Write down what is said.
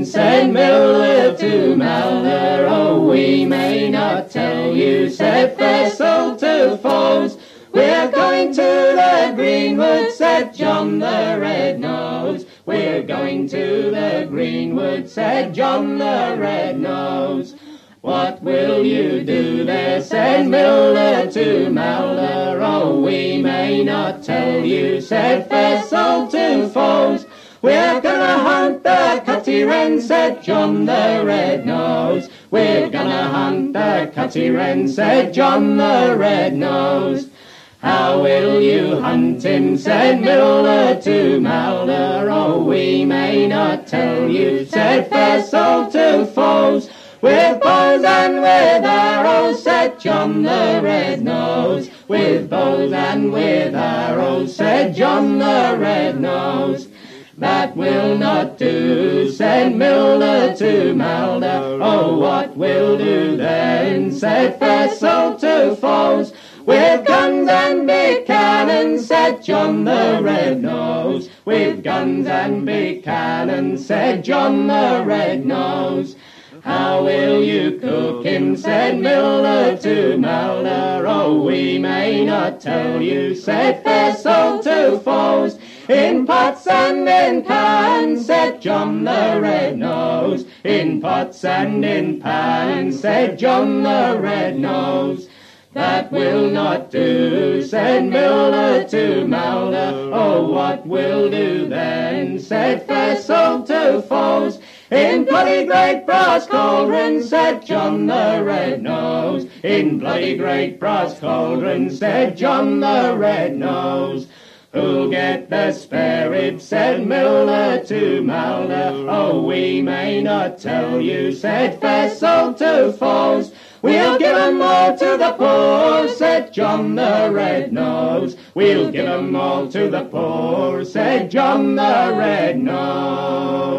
said Miller to Malder, oh, we may not tell you, said fair soul to foes. We're going to the greenwood, said John the Red-Nosed. We're going to the greenwood, said John the Red-Nosed. What will you do there, said Miller to Malder, oh, we may not tell you, said fair soul to foes. We're gonna hunt the cutty wren, said John the Red-Nosed. We're gonna hunt the cutty wren, said John the Red-Nosed. How will you hunt him, said Miller to Malder, oh, we may not tell you, said fair soul to foes. With bows and with arrows, said John the Red-Nosed. With bows and with arrows, said John the Red-Nosed. That will not do, said Miller to Malder, oh, what will do then, said fair soul to foes. With guns and big cannon, said John the Red-Nosed. With guns and big cannon, said John the Red-Nosed. How will you cook him, said Miller to Malder, oh, we may not tell you, said fair soul to foes. In pots and in pans, said John the Red-Nosed. In pots and in pans, said John the Red-Nosed. That will not do, said Miller to Malder, oh, what will do then, said fair soul to foes. In bloody great brass cauldrons, said John the Red-Nosed. In bloody great brass cauldrons, said John the Red-Nosed. Who'll get the spare ribs, said Miller to Malder, oh, we may not tell you, said fair soul to foes. We'll give 'em all to the poor, said John the Red-Nosed. We'll give 'em all to the poor, said John the Red-Nosed.